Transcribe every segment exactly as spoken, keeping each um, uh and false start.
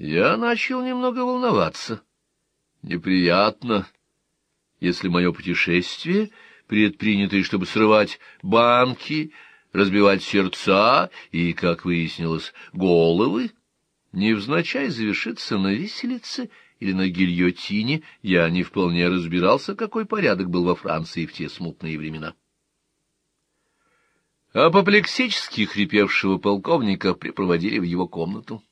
Я начал немного волноваться. Неприятно, если мое путешествие, предпринятое, чтобы срывать банки, разбивать сердца и, как выяснилось, головы, невзначай завершится на виселице или на гильотине. Я не вполне разбирался, какой порядок был во Франции в те смутные времена. Апоплексически хрипевшего полковника припроводили в его комнату.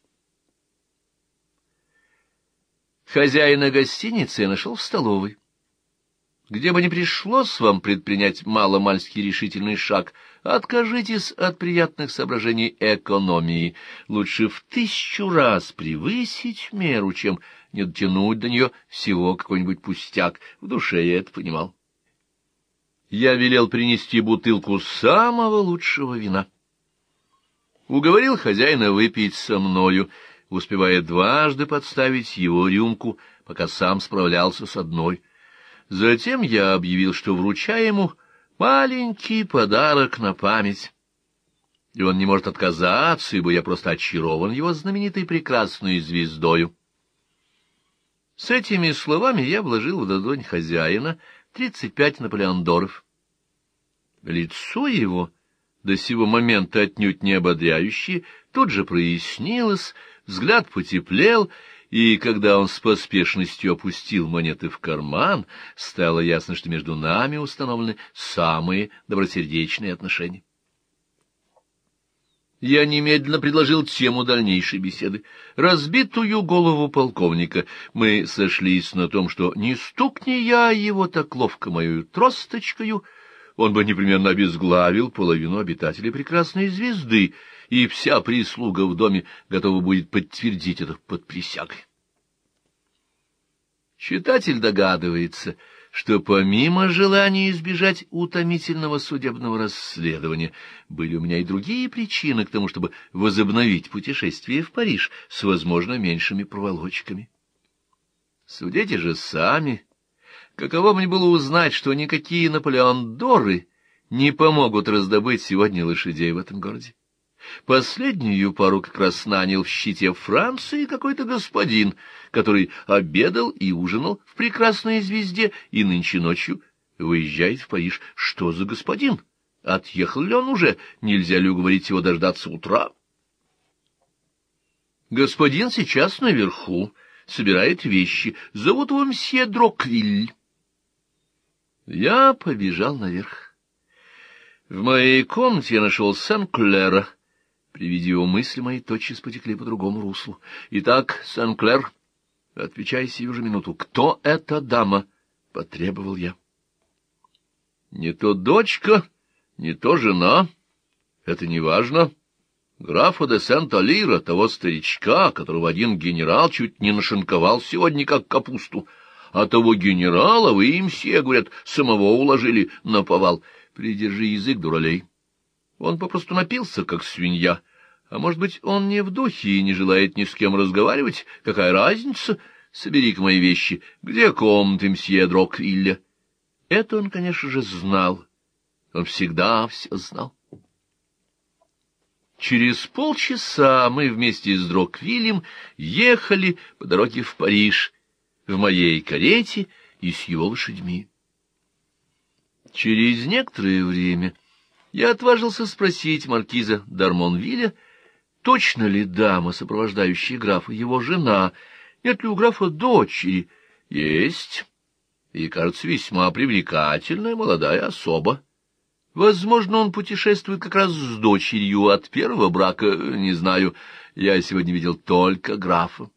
Хозяина гостиницы я нашел в столовой. Где бы ни пришлось вам предпринять маломальский решительный шаг, откажитесь от приятных соображений экономии. Лучше в тысячу раз превысить меру, чем не дотянуть до нее всего какой-нибудь пустяк. В душе я это понимал. Я велел принести бутылку самого лучшего вина. Уговорил хозяина выпить со мною, успевая дважды подставить его рюмку, пока сам справлялся с одной. Затем я объявил, что вручаю ему маленький подарок на память, и он не может отказаться, ибо я просто очарован его знаменитой прекрасной звездою. С этими словами я вложил в ладонь хозяина тридцать пять наполеондоров. Лицо его, до сего момента отнюдь не ободряющее, тут же прояснилось, взгляд потеплел, и когда он с поспешностью опустил монеты в карман, стало ясно, что между нами установлены самые добросердечные отношения. Я немедленно предложил тему дальнейшей беседы. Разбитую голову полковника. Мы сошлись на том, что не стукни я его так ловко мою тросточкою, он бы непременно обезглавил половину обитателей прекрасной звезды, и вся прислуга в доме готова будет подтвердить это под присягой. Читатель догадывается, что помимо желания избежать утомительного судебного расследования, были у меня и другие причины к тому, чтобы возобновить путешествие в Париж с, возможно, меньшими проволочками. Судите же сами, каково мне было узнать, что никакие наполеондоры не помогут раздобыть сегодня лошадей в этом городе. Последнюю пару как раз нанял в щите Франции какой-то господин, который обедал и ужинал в прекрасной звезде и нынче ночью выезжает в Париж. Что за господин? Отъехал ли он уже? Нельзя ли уговорить его дождаться утра? Господин сейчас наверху, собирает вещи. Зовут его мсье Дроквиль. Я побежал наверх. В моей комнате я нашел Сен-Клера. При виде его мысли мои тотчас потекли по другому руслу. Итак, Сен-Клер, отвечай сию же минуту. Кто эта дама? — потребовал я. Не то дочка, не то жена. Это не важно. Графа де Сент-Алира, того старичка, которого один генерал чуть не нашинковал сегодня как капусту. А того генерала вы им все, говорят, самого уложили на повал. Придержи язык, дуралей. Он попросту напился, как свинья. А может быть, он не в духе и не желает ни с кем разговаривать? Какая разница? Собери-ка мои вещи. Где комната мсье Дроквилля? Это он, конечно же, знал. Он всегда все знал. Через полчаса мы вместе с Дроквиллем ехали по дороге в Париж, в моей карете и с его лошадьми. Через некоторое время я отважился спросить маркиза Дармонвиля, точно ли дама, сопровождающая графа, его жена, нет ли у графа дочери. Есть, и, кажется, весьма привлекательная молодая особа. Возможно, он путешествует как раз с дочерью от первого брака, не знаю, я сегодня видел только графа.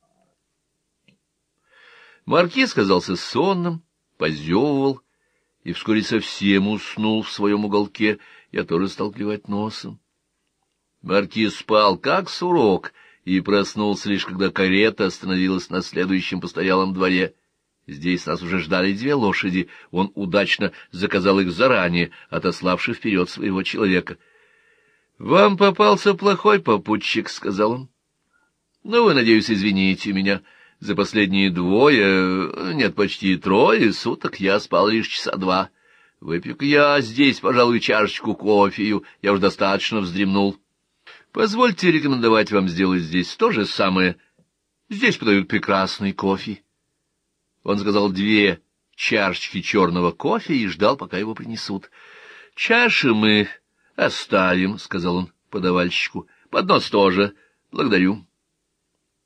Маркиз казался сонным, позевывал, и вскоре совсем уснул в своем уголке, я тоже стал клевать носом. Маркиз спал, как сурок, и проснулся лишь, когда карета остановилась на следующем постоялом дворе. Здесь нас уже ждали две лошади, он удачно заказал их заранее, отославши вперед своего человека. — Вам попался плохой попутчик, — сказал он. — Ну, вы, надеюсь, извините меня. За последние двое, нет, почти трое суток я спал лишь часа два. Выпью-ка я здесь, пожалуй, чашечку кофею, я уж достаточно вздремнул. Позвольте рекомендовать вам сделать здесь то же самое. Здесь подают прекрасный кофе. Он заказал две чашечки черного кофе и ждал, пока его принесут. — Чаши мы оставим, — сказал он подавальщику. — Поднос тоже. Благодарю.